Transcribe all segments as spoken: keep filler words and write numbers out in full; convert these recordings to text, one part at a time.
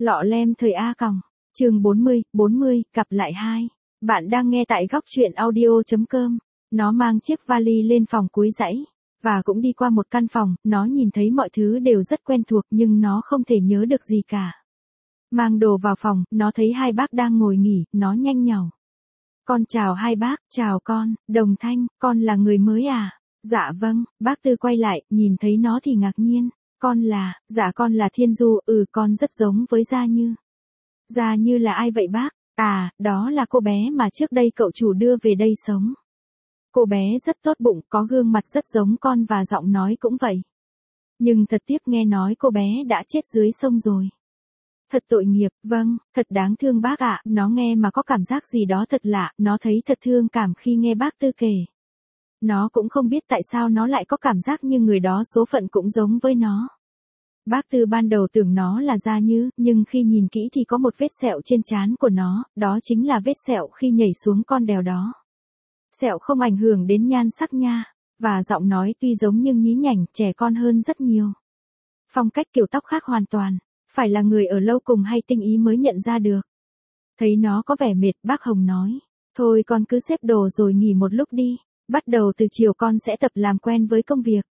Lọ lem thời A còng. Chương bốn mươi, bốn mươi, gặp lại hai. Bạn đang nghe tại góc truyện audio chấm com. Nó mang chiếc vali lên phòng cuối dãy, và cũng đi qua một căn phòng, nó nhìn thấy mọi thứ đều rất quen thuộc nhưng nó không thể nhớ được gì cả. Mang đồ vào phòng, nó thấy hai bác đang ngồi nghỉ, nó nhanh nhảu. Con chào hai bác, chào con, Đồng Thanh, con là người mới à? Dạ vâng, bác Tư quay lại, nhìn thấy nó thì ngạc nhiên. Con là, dạ con là Thiên Du, ừ con rất giống với Gia Như. Gia Như là ai vậy bác? À, đó là cô bé mà trước đây cậu chủ đưa về đây sống. Cô bé rất tốt bụng, có gương mặt rất giống con và giọng nói cũng vậy. Nhưng thật tiếc nghe nói cô bé đã chết dưới sông rồi. Thật tội nghiệp, vâng, thật đáng thương bác ạ, nó nghe mà có cảm giác gì đó thật lạ, nó thấy thật thương cảm khi nghe bác Tư kể. Nó cũng không biết tại sao nó lại có cảm giác như người đó số phận cũng giống với nó. Bác Tư ban đầu tưởng nó là Gia Như, nhưng khi nhìn kỹ thì có một vết sẹo trên trán của nó, đó chính là vết sẹo khi nhảy xuống con đèo đó. Sẹo không ảnh hưởng đến nhan sắc nha, và giọng nói tuy giống nhưng nhí nhảnh, trẻ con hơn rất nhiều. Phong cách kiểu tóc khác hoàn toàn, phải là người ở lâu cùng hay tinh ý mới nhận ra được. Thấy nó có vẻ mệt, bác Hồng nói, thôi con cứ xếp đồ rồi nghỉ một lúc đi, bắt đầu từ chiều con sẽ tập làm quen với công việc.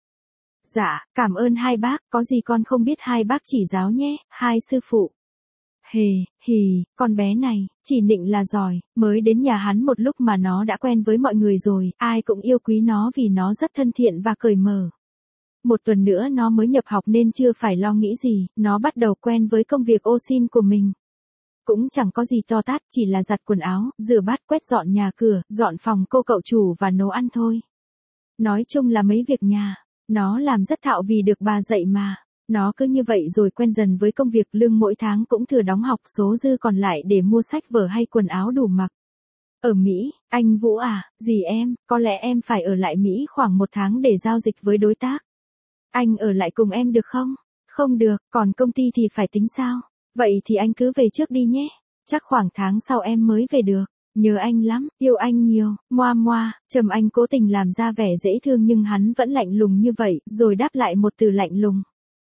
Dạ, cảm ơn hai bác, có gì con không biết hai bác chỉ giáo nhé, hai sư phụ. Hề, hì, con bé này, chỉ nịnh là giỏi, mới đến nhà hắn một lúc mà nó đã quen với mọi người rồi, ai cũng yêu quý nó vì nó rất thân thiện và cởi mở. Một tuần nữa nó mới nhập học nên chưa phải lo nghĩ gì, nó bắt đầu quen với công việc ô sin của mình. Cũng chẳng có gì to tát, chỉ là giặt quần áo, rửa bát, quét dọn nhà cửa, dọn phòng cô cậu chủ và nấu ăn thôi. Nói chung là mấy việc nhà, nó làm rất thạo vì được bà dạy mà. Nó cứ như vậy rồi quen dần với công việc, lương mỗi tháng cũng thừa đóng học, số dư còn lại để mua sách vở hay quần áo đủ mặc. Ở Mỹ, anh Vũ à, dì em, có lẽ em phải ở lại Mỹ khoảng một tháng để giao dịch với đối tác. Anh ở lại cùng em được không? Không được, còn công ty thì phải tính sao? Vậy thì anh cứ về trước đi nhé. Chắc khoảng tháng sau em mới về được. Nhớ anh lắm, yêu anh nhiều, moa moa. Trầm Anh cố tình làm ra vẻ dễ thương nhưng hắn vẫn lạnh lùng như vậy, rồi đáp lại một từ lạnh lùng.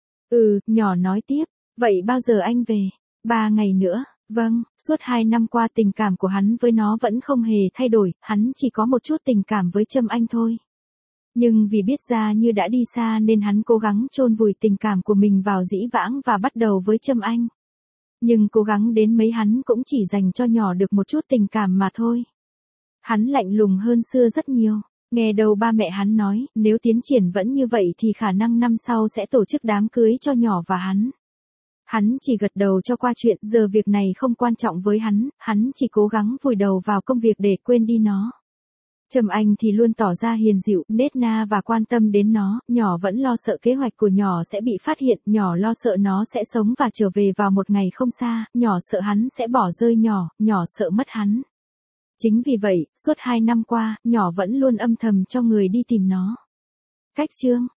Ừ, nhỏ nói tiếp, vậy bao giờ anh về? Ba ngày nữa, vâng, suốt hai năm qua tình cảm của hắn với nó vẫn không hề thay đổi, hắn chỉ có một chút tình cảm với Trâm Anh thôi. Nhưng vì biết Gia Như đã đi xa nên hắn cố gắng chôn vùi tình cảm của mình vào dĩ vãng và bắt đầu với Trâm Anh. Nhưng cố gắng đến mấy hắn cũng chỉ dành cho nhỏ được một chút tình cảm mà thôi. Hắn lạnh lùng hơn xưa rất nhiều. Nghe đầu ba mẹ hắn nói, nếu tiến triển vẫn như vậy thì khả năng năm sau sẽ tổ chức đám cưới cho nhỏ và hắn. Hắn chỉ gật đầu cho qua chuyện, giờ việc này không quan trọng với hắn, hắn chỉ cố gắng vùi đầu vào công việc để quên đi nó. Trầm Anh thì luôn tỏ ra hiền dịu, nết na và quan tâm đến nó, nhỏ vẫn lo sợ kế hoạch của nhỏ sẽ bị phát hiện, nhỏ lo sợ nó sẽ sống và trở về vào một ngày không xa, nhỏ sợ hắn sẽ bỏ rơi nhỏ, nhỏ sợ mất hắn. Chính vì vậy, suốt hai năm qua, nhỏ vẫn luôn âm thầm cho người đi tìm nó. Cách chương